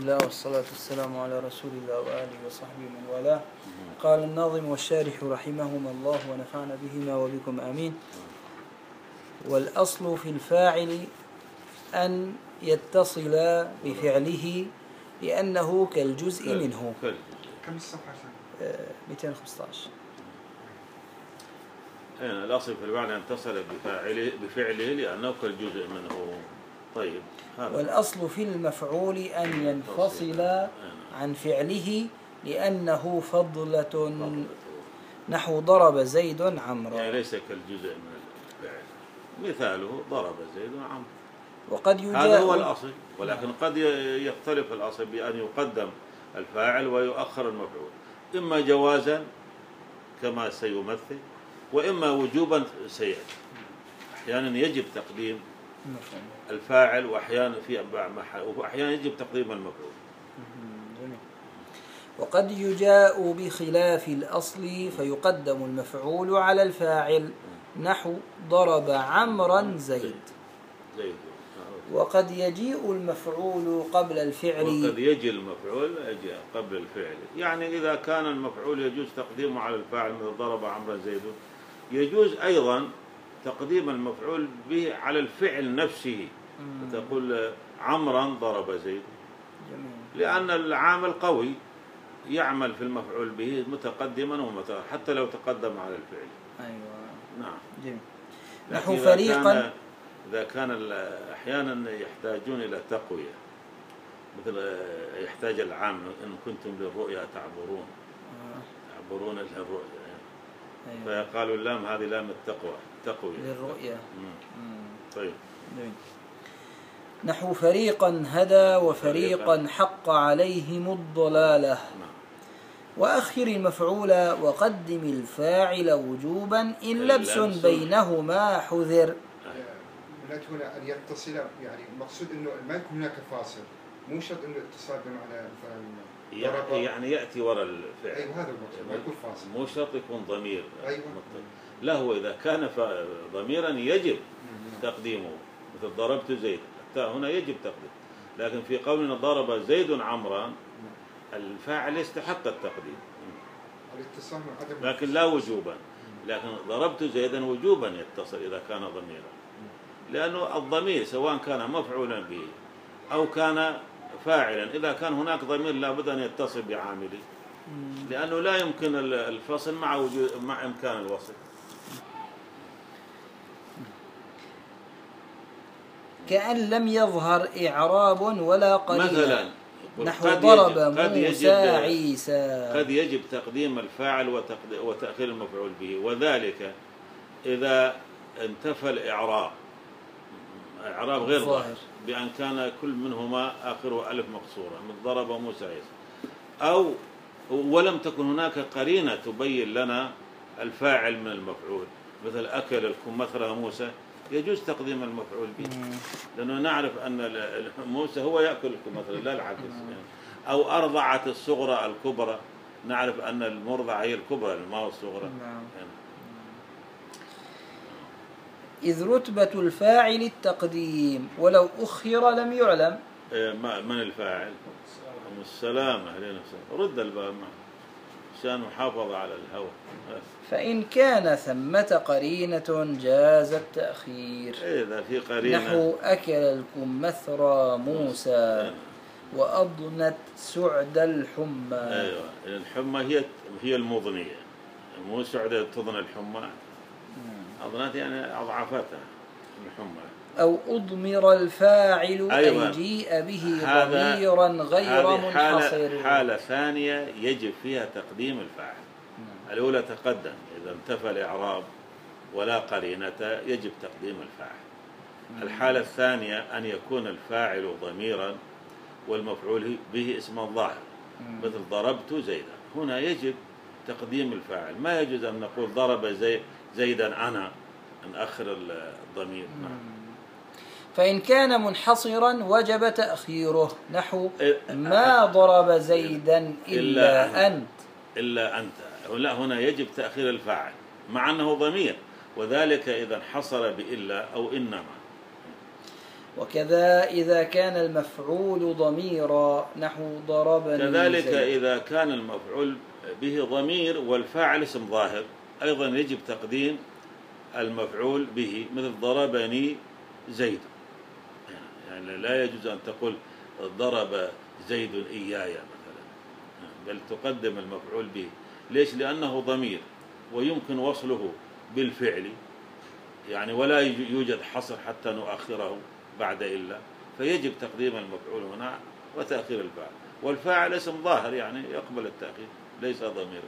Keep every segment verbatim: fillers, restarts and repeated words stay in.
الله والصلاة والسلام على رسول الله وآله وصحبه من والاه. قال الناظم والشارح رحمهما الله ونفعنا بهما وبكم آمين. والأصل في الفاعل أن يتصل بفعله لأنه كالجزء منه. كم الصفحة؟ مئتين وخمسة عشر. الأصل في الفاعل أن يتصل بفاعله بفعله لأنه كالجزء منه. طيب. والأصل في المفعول أن ينفصل عن فعله لأنه فضلة، نحو ضرب زيد عمرو، يعني ليس كالجزء من الفعل. مثاله ضرب زيد عمرو، وقد يجاء هذا هو الأصل، ولكن قد يختلف الأصل بأن يقدم الفاعل ويؤخر المفعول، إما جوازا كما سيمثل، وإما وجوبا سيأتي. أحيانا يجب تقديم الفاعل وأحيانا في وأحيانا يجب تقديم المفعول. وقد يجاء بخلاف الأصل فيقدم المفعول على الفاعل، نحو ضرب عمرا زيد. زيد. وقد يجيء المفعول قبل الفعل. وقد يجي المفعول قبل الفعل، يعني إذا كان المفعول يجوز تقديمه على الفاعل مثل ضرب عمرا زيد، يجوز أيضا تقديم المفعول به على الفعل نفسه، تقول عمرا ضرب زيد، لأن العامل قوي يعمل في المفعول به متقدما ومتأخرا حتى لو تقدم على الفعل. أيوة. نعم. جميل. نحو فريقا إذا كان أحيانا يحتاجون إلى تقوية، مثل يحتاج العام إن كنتم للرؤيا تعبرون تعبرون إلى الرؤيا، أيوة. فقالوا اللام هذه لام التقوى، تقوية للرؤيا. طيب. جميل. نحو فريقا هدى وفريقا حق عليهم الضلالة. وأخر المفعول وقدم الفاعل وجوبا إن لبس بينهما حذر. هناك هنا أن يتصل، يعني المقصود أنه ما يكون هناك فاصل، مو شرط أنه اتصال بمعنى يعني, يعني يأتي وراء الفعل. أيوة هذا المقصود، ما يكون فاصل، مو شرط يكون ضمير. أيوة. لا، هو إذا كان ضميرا يجب تقديمه، مثل ضربت زيد، حتى هنا يجب تقديم. لكن في قولنا ضرب زيد عمرا الفاعل يستحق التقديم، لكن لا وجوبا. لكن ضربت زيدا وجوبا يتصل إذا كان ضميرا، لأنه الضمير سواء كان مفعولا به أو كان فاعلا، إذا كان هناك ضمير لابد أن يتصل بعامله، لأنه لا يمكن الفصل مع وجود مع إمكان الوصل. كأن لم يظهر إعراب ولا قليل، مثلا نحو ضرب موسى عيسى. قد يجب تقديم الفاعل وتأخير المفعول به، وذلك إذا انتفى الإعراب، إعراب غير ظاهر، بأن كان كل منهما آخره ألف مقصورة، من ضرب موسى عيسى، أو ولم تكن هناك قرينة تبين لنا الفاعل من المفعول، مثل أكل الكمثرى موسى، يجوز تقديم المفعول به، لأنه نعرف أن موسى هو يأكل الكمثرى لا العكس. يعني أو أرضعت الصغرى الكبرى، نعرف أن المرضعة هي الكبرى ما هو الصغرى. يعني. إذ رتبة الفاعل التقديم ولو أخر لم يعلم. من الفاعل؟ السلامة علينا رد الباب عشان محافظة على الهوى. فإن كان ثمة قرينة جاز التأخير. إذا في قرينة، نحو أكل الكمثرى موسى وأضنت سعد الحمى. أيوة، الحمى هي هي المضنية، مو سعد تضن الحمى، أضنت يعني أضعفتها الحمى. أو أضمر الفاعل أيوة. أي جيء به ضميرا غير منحصر. حالة, حالة ثانية يجب فيها تقديم الفاعل. الأولى تقدم إذا انتفى الإعراب ولا قرينة يجب تقديم الفاعل. الحالة الثانية أن يكون الفاعل ضميرا والمفعول به اسما ظاهر، مثل ضربت زيدا، هنا يجب تقديم الفاعل، ما يجوز أن نقول ضرب زي زيدا أنا نأخر الضمير. فإن كان منحصرا وجب تأخيره، نحو ما ضرب زيدا إلا أنت. إلا أنت، لا، هنا يجب تأخير الفاعل مع أنه ضمير، وذلك إذا انحصر بإلا أو إنما. وكذا إذا كان المفعول ضميرا نحو ضربني كذلك زيد. إذا كان المفعول به ضمير والفاعل اسم ظاهر أيضا يجب تقديم المفعول به، مثل ضربني زيد، يعني لا يجوز أن تقول ضرب زيد إياي مثلا، بل تقدم المفعول به. ليش؟ لأنه ضمير ويمكن وصله بالفعل، يعني ولا يوجد حصر حتى نؤخره بعد إلا، فيجب تقديم المفعول هنا وتأخير الفاعل، والفاعل اسم ظاهر يعني يقبل التأخير ليس ضميرا.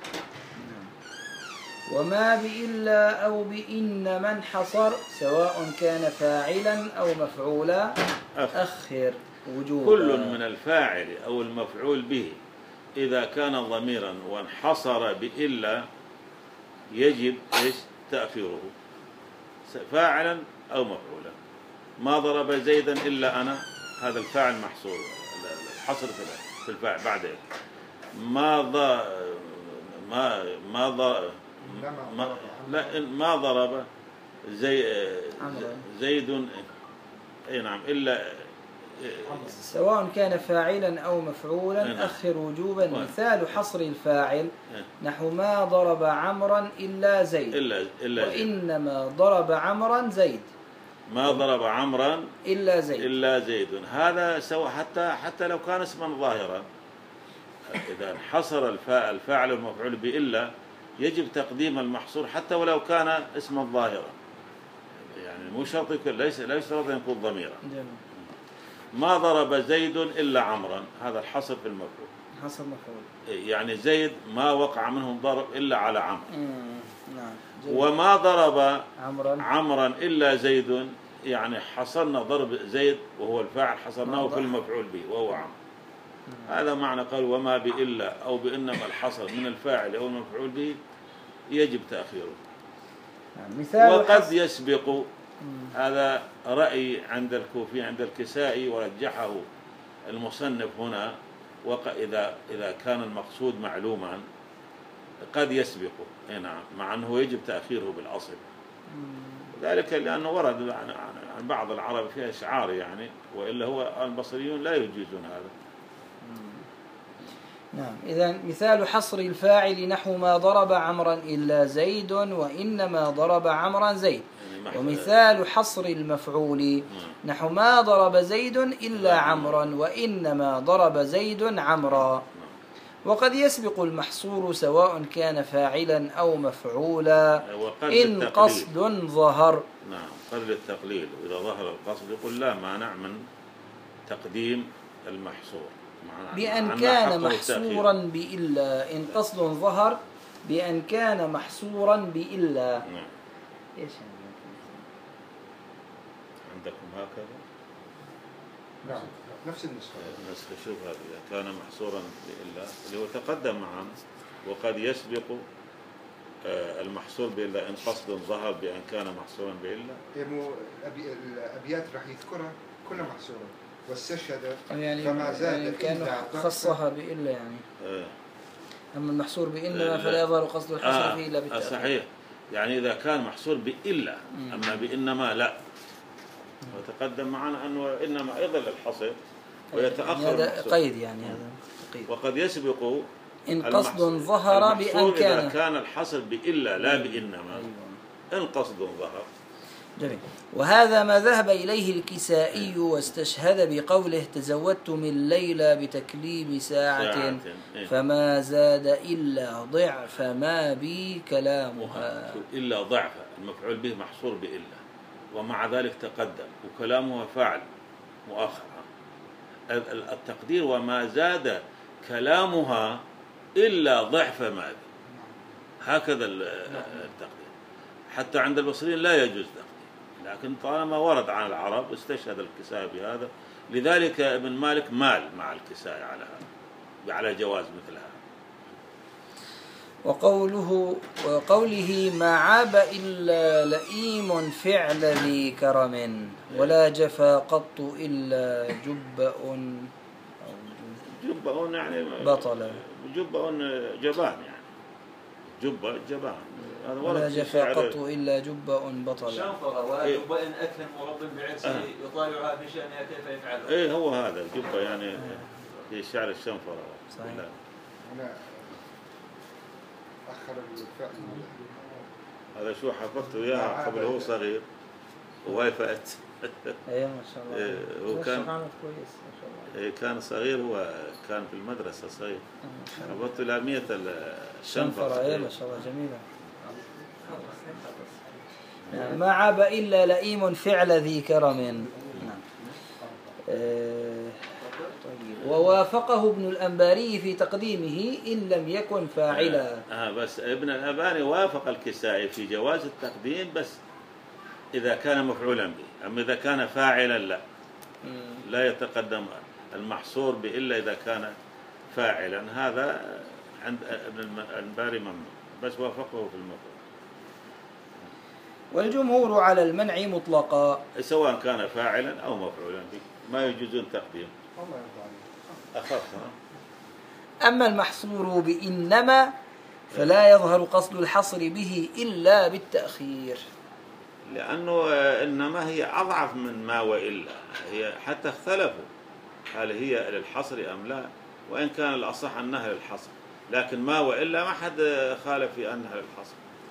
وما بإلا أو بإن من حصر سواء كان فاعلا أو مفعولا أخر وجوبا. كل من الفاعل أو المفعول به إذا كان ضميرا وانحصر بإلا يجب إيش؟ تأخيره، فاعلا أو مفعولا. ما ضرب زيدا إلا أنا، هذا الفاعل محصور، الحصر في الفاعل بعد إيه؟ ما ض ما ما ض ما لا ما ضرب زي زيد أي نعم إلا سواء كان فاعلا أو مفعولا نعم. أخر وجوبا. مثال حصر الفاعل نحو ما ضرب عمرا إلا زيد إلا إلا وإنما ضرب عمرا زيد. ما ضرب عمرا إلا زيد إلا زيد، هذا سواء حتى حتى لو كان اسما ظاهرا، إذا انحصر الفاعل المفعول بإلا يجب تقديم المحصور حتى ولو كان اسما ظاهرا، يعني مو شرط يكون، ليس لا يشترط أن يكون ضميرا. ما ضرب زيد إلا عمرا، هذا الحصر في المفعول، حصر مفعول، يعني زيد ما وقع منهم ضرب إلا على عمرو. نعم. وما ضرب عمرا عمرا إلا زيد، يعني حصرنا ضرب زيد وهو الفاعل حصرناه في المفعول به وهو عمرو. هذا معنى قال وما بإلا أو بإنما الحصر من الفاعل أو المفعول به يجب تأخيره. مثال وقد يسبق، هذا رأي عند الكوفي عند الكسائي ورجحه المصنف هنا، وإذا إذا كان المقصود معلوما قد يسبق، نعم، مع أنه يجب تأخيره بالأصل، ذلك لأنه ورد عن بعض العرب فيها إشعار يعني، وإلا هو البصريون لا يجيزون هذا. نعم. إذا مثال حصر الفاعل نحو ما ضرب عمرا إلا زيد وإنما ضرب عمرا زيد. ومثال حصر المفعول نحو ما ضرب زيد إلا عمرا وإنما ضرب زيد عمرا. وقد يسبق المحصور سواء كان فاعلا أو مفعولا إن قصد ظهر. نعم، قد للتقليل، وإذا ظهر القصد يقول لا مانع من تقديم المحصور بأن كان محصورا بإلا، إن قصد ظهر بأن كان محصورا بإلا. نعم. إيش عندكم هكذا؟ نعم نفس النسخة. النسخة شوف هذا إذا كان محصورا بإلا اللي هو تقدم معنا، وقد يسبق المحصور بإلا إن قصد ظهر بأن كان محصورا بإلا. الأبيات راح يذكرها كلها محصورة، واستشهد يعني فما زاد يعني كانه خصها بإلا يعني. آه. أما المحصور بإنما فلا يظهر قصد الحصر آه. فيه إلا بالتأخير. صحيح، يعني إذا كان محصور بإلا، أما بإنما لا. وتقدم معنا أنه إنما أيضا للحصر ويتأخر. هذا قيد يعني هذا قيد. وقد يسبق إن قصد ظهر بأن كان. إذا كان الحصر بإلا لا بإنما. إن قصد ظهر. جميل. وهذا ما ذهب إليه الكسائي واستشهد بقوله تزودت من ليلى بتكليم ساعة فما زاد إلا ضعف ما بي كلامها. إلا ضعف، المفعول به محصور بإلا ومع ذلك تقدم وكلامه فاعل مؤخر. التقدير وما زاد كلامها إلا ضعف ما بي، هكذا التقدير. حتى عند البصريين لا يجوز تقدير، لكن طالما ورد عن العرب استشهد الكسائي بهذا، لذلك ابن مالك مال مع الكسائي على هذا، على جواز مثل هذا. وقوله وقوله ما عاب إلا لئيم فعل ذي كرم ولا جفا قط إلا جبأ جبأ يعني بطل، جبأ جبان يعني جبة جبان. هذا ولا جفا قط إلا جبأ بطل. شنفرة ولا إيه. جبأ أكل مرب بعرسه آه. يطالعها في شأنها كيف يفعل. إيه هو هذا الجبة يعني في شعر الشنفرة. صحيح. هنا أخر الفعل. هذا شو حفظته إياها قبل هو صغير ووافقت. ايه ما شاء الله. إيه هو كان كويس ما شاء الله. إيه كان صغير، هو كان في المدرسة صغير. حفظته لامية الشنفرة. ايه ما شاء الله جميلة. يعني ما عاب إلا لئيم فعل ذي كرم. نعم. آه طيب. ووافقه ابن الأنباري في تقديمه إن لم يكن فاعلا. آه, آه بس ابن الأنباري وافق الكسائي في جواز التقديم بس إذا كان مفعولا به، أما إذا كان فاعلا لا لا يتقدم المحصور به إلا إذا كان فاعلا. هذا عند ابن الأنباري ممنوع، بس وافقه في المفعول. والجمهور على المنع مطلقا سواء كان فاعلا أو مفعولا به ما يجوز تقديم. أخف. أما المحصور بإنما فلا يظهر قصد الحصر به إلا بالتأخير، لأنه إنما هي أضعف من ما وإلا. هي حتى اختلفوا هل هي للحصر أم لا، وإن كان الأصح أنها للحصر، لكن ما وإلا ما حد خالف في أنها للحصر.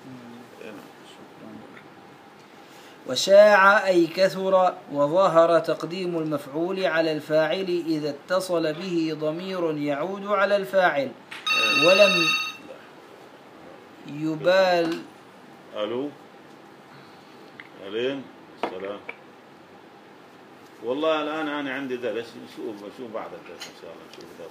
وشاع أي كثر وظهر تقديم المفعول على الفاعل إذا اتصل به ضمير يعود على الفاعل ولم يبال. ألو ألين السلام. والله الآن أنا عندي درس، نشوف نشوف بعد الدرس إن شاء الله نشوف إذا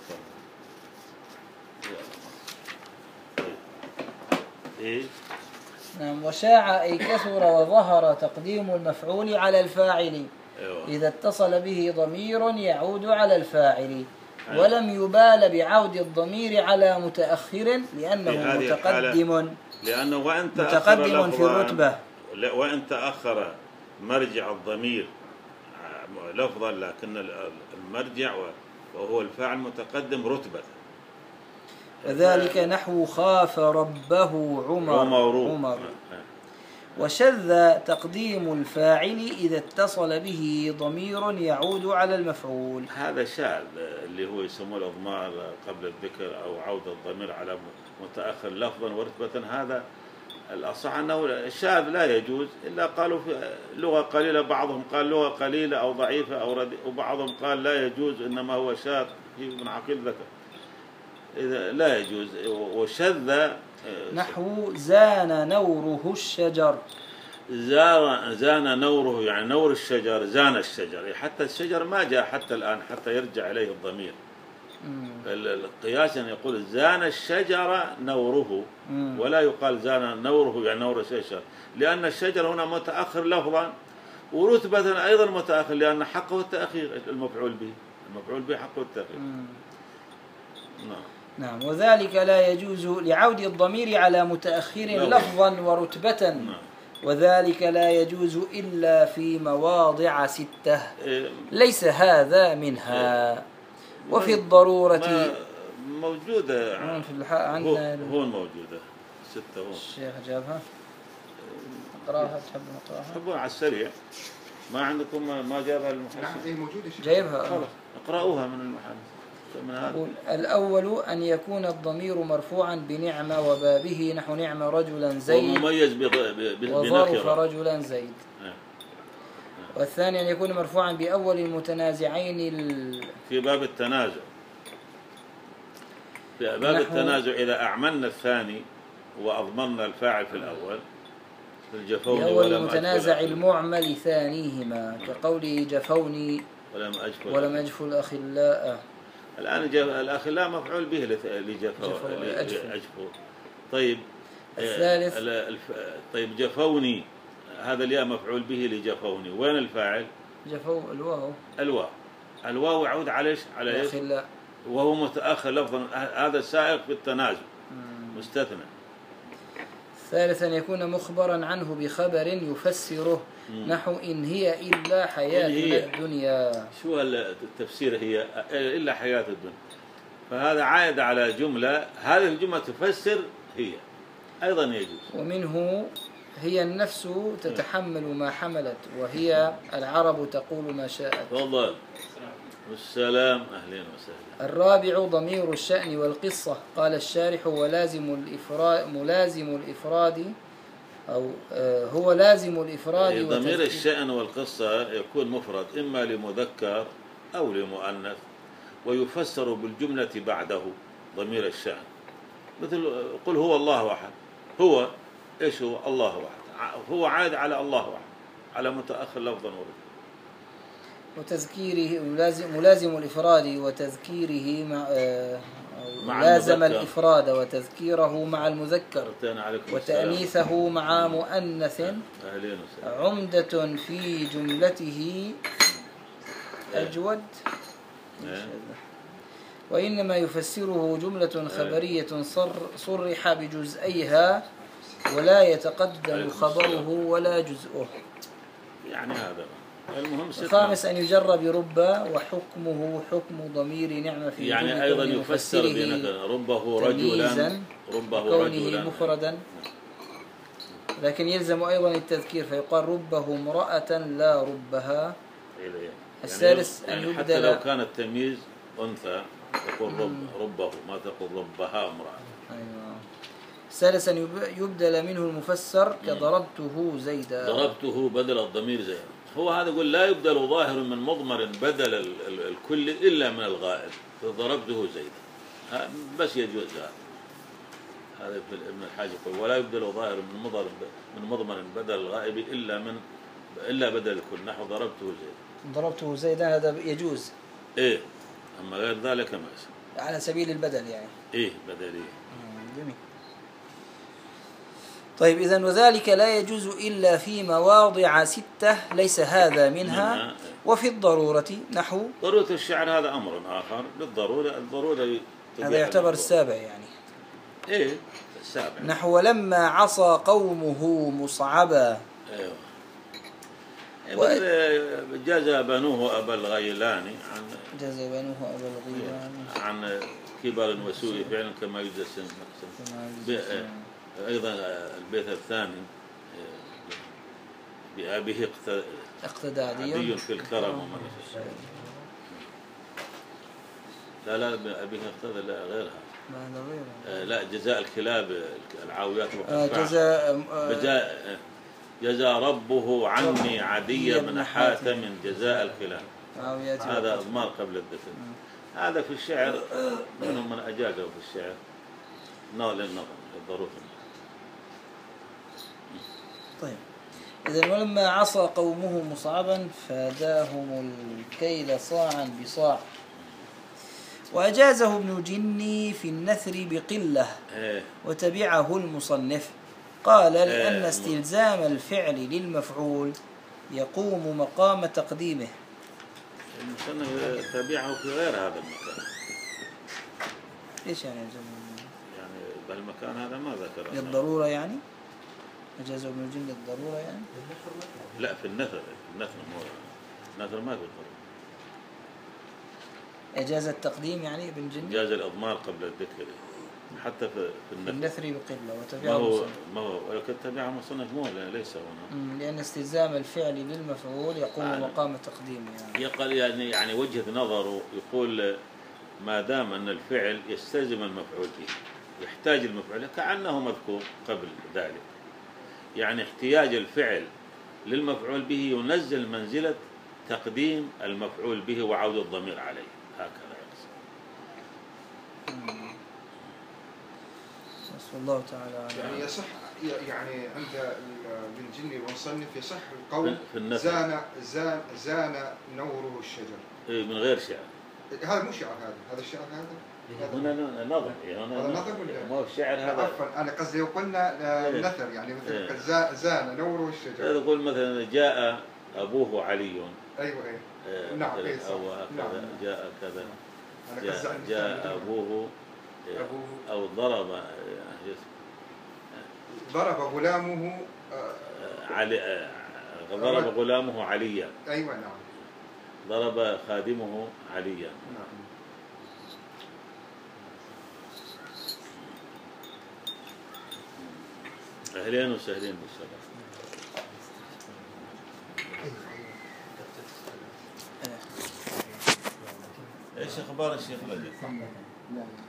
صار. إيه. نعم. وشاع أي كثر وظهر تقديم المفعول على الفاعل إذا اتصل به ضمير يعود على الفاعل ولم يبال بعود الضمير على متأخر لأنه متقدم لأنه وأن متقدم في الرتبة، وإن تأخر مرجع الضمير لفظا لكن المرجع وهو الفاعل متقدم رتبة. وذلك نحو خاف ربه عمر, عمر. عمر. وشذ تقديم الفاعل إذا اتصل به ضمير يعود على المفعول. هذا شاذ اللي هو يسموه الإضمار قبل الذكر أو عودة الضمير على متأخر لفظا ورتبة. هذا الأصح أنه شاذ لا يجوز، إلا قالوا في لغة قليلة، بعضهم قال لغة قليلة أو ضعيفة أو رديئة، وبعضهم قال لا يجوز إنما هو شاذ في ابن عقيل ذكر إذا لا يجوز. وشذ نحو زان نوره الشجر. زان زان نوره يعني نور الشجر، زان الشجر، حتى الشجر ما جاء حتى الآن حتى يرجع إليه الضمير. القياس أن يقول زان الشجر نوره ولا يقال زان نوره يعني نور الشجر، لأن الشجر هنا متأخر لفظا ورتبة أيضا متأخر، لأن حقه التأخير. المفعول به المفعول به حقه التأخير. نعم. نعم. وذلك لا يجوز لعود الضمير على متأخر لفظا ورتبة. نعم. وذلك لا يجوز إلا في مواضع ستة ليس هذا منها. وفي الضرورة موجودة في الحق عندنا هون موجودة ستة هون. الشيخ جابها اقراها. تحب نقراها؟ تحبون على السريع؟ ما عندكم ما جابها المحدث؟ نعم اي موجودة. جايبها. خلاص اقرأوها من المحدث. أقول الأول أن يكون الضمير مرفوعا بنعمة وبابه نحو نعم رجلا زيد ومميز بنكرة وظرف رجلا زيد. والثاني أن يكون مرفوعا بأول المتنازعين ال... في باب التنازع. في باب التنازع إذا أعملنا الثاني وأضمننا الفاعل في الأول الجفوني بأول المتنازع المعمل ثانيهما كقوله جفوني ولم أجفل ولم أجفل الأخلاء. الآن الأخلاء مفعول به لجفو. طيب الثالث الف... طيب جفوني هذا الياء مفعول به لجفوني، وين الفاعل؟ جفو الواو. الواو الواو يعود على ايش؟ على ايش؟ الأخلاء، وهو متأخر لفظا. هذا سائق في التنازع مستثنى. ثالثا يكون مخبرا عنه بخبر يفسره مم. نحو إن هي إلا حياتنا الدنيا. شو التفسير؟ هي إلا حياة الدنيا، فهذا عائد على جملة، هذه الجملة تفسر هي أيضا يجوز. ومنه هي النفس تتحمل ما حملت، وهي العرب تقول ما شاءت. تفضل. والسلام. أهلين وسهلا. الرابع ضمير الشأن والقصة. قال الشارح ولازم الإفراد ملازم الإفراد أو هو لازم الإفراد. ضمير الشأن والقصة يكون مفرد إما لمذكر أو لمؤنث، ويفسر بالجملة بعده ضمير الشأن، مثل قل هو الله أحد. هو إيش هو؟ الله أحد. هو عاد على الله أحد، على متأخر لفظا ورد. وتذكيره ملازم, ملازم الإفراد وتذكيره مع, مع لازم المذكر. الإفراد وتذكيره مع المذكر وتأنيثه مع مؤنث. عمدة في جملته أجود. وإنما يفسره جملة خبرية صرح بجزئيها ولا يتقدم خبره ولا جزءه. يعني هذا المهم. الخامس أن يجر برب وحكمه حكم ضمير نعمة في يعني أيضا يفسر بأن ربه رجلا ربه كونه مفردا، لكن يلزم أيضا التذكير فيقال ربه امرأة لا ربها. يعني الثالث يعني أن يبدل، حتى لو كان التمييز أنثى تقول رب ربه، ما تقول ربها امرأة. أيوة. الثالث أن يبدل منه المفسر كضربته زيدا. ضربته بدل الضمير زيدا. هو هذا يقول لا يبدل ظاهر من مضمر بدل الكل إلا من الغائب، فضربته زيدا بس يجوز هذا. هذا ابن الحاج يقول ولا يبدل ظاهر من مضمر من مضمر بدل الغائب إلا من إلا بدل الكل، نحو ضربته زيدا. ضربته زيدا هذا يجوز. إيه، أما غير ذلك ما يصير. على سبيل البدل يعني. إيه بدلية. جميل. طيب إذن وذلك لا يجوز إلا في مواضع ستة ليس هذا منها, منها. وفي الضرورة نحو ضرورة الشعر هذا أمر آخر. بالضرورة الضرورة هذا يعتبر السابع يعني. إيه السابع. نحو لما عصى قومه مصعبا. أيوه. و... جاز بنوه أبا الغيلاني عن جاز بنوه أبا الغيلاني عن كبر وسوء فعل كما يجوز السن. أيضا البيت الثاني بأبيه اقتدى عدي في الكرم ومن لا لا بأبيه اقتدى لا غيرها. ما غيرها. لا جزاء الكلاب العاويات والقفاع. جزاء جزاء جزاء ربه عني عدي بن حاتم جزاء الكلاب. هذا أضمار قبل الدفن. هذا في الشعر منهم من أجازه في الشعر نوع للنظر للضرورة. طيب إذن ولما عصى قومه مصعبا فاداهم الكيل صاعا بصاع. وأجازه ابن جني في النثر بقلة وتبعه المصنف. قال لأن استلزام الفعل للمفعول يقوم مقام تقديمه. المصنف تبعه في غير هذا المكان. إيش يعني؟ يعني بالمكان هذا ما ذكر. للضرورة يعني؟ أجازه ابن الجن للضرورة يعني؟ لا في النثر. في النثر مو النثر ما في ضرورة. إجازة التقديم يعني ابن الجن؟ إجازة الأضمار قبل الذكر حتى في النثر. النثر بقلة وتبعه ما هو مصنف. ما هو ولكن تبعه مصنف مو ليس هنا. لأن استلزام الفعل للمفعول يقوم يعني مقام تقديمه يعني. يقال يعني يعني وجهة نظره يقول ما دام أن الفعل يستلزم المفعول به يحتاج المفعول كأنه مذكور قبل ذلك. يعني احتياج الفعل للمفعول به ينزل منزلة تقديم المفعول به وعود الضمير عليه. هكذا يقصد. بسم الله تعالى. يعني يصح يعني عند ابن جني والمصنف يصح القول في زان زان زان نوره الشجر. إيه من غير شعر. هذا مو شعر هذا هذا الشعر هذا. هنا نظم. هذا نظم ولا؟ ما هو الشعر هذا. عفوا أنا قصدي لو قلنا نثر يعني مثل زان نوره الشجر. هذا يقول مثلا جاء أبوه علي. أيوة أيوة. آه نعم. أو نعم. جاء كذا. جاء, جاء أبوه أو ضرب ضرب غلامه علي ضرب غلامه عليا. أيوة نعم. ضرب خادمه عليا. نعم. أهلين وسهلين بالشرف. ايش اخبار الشيخ رجب؟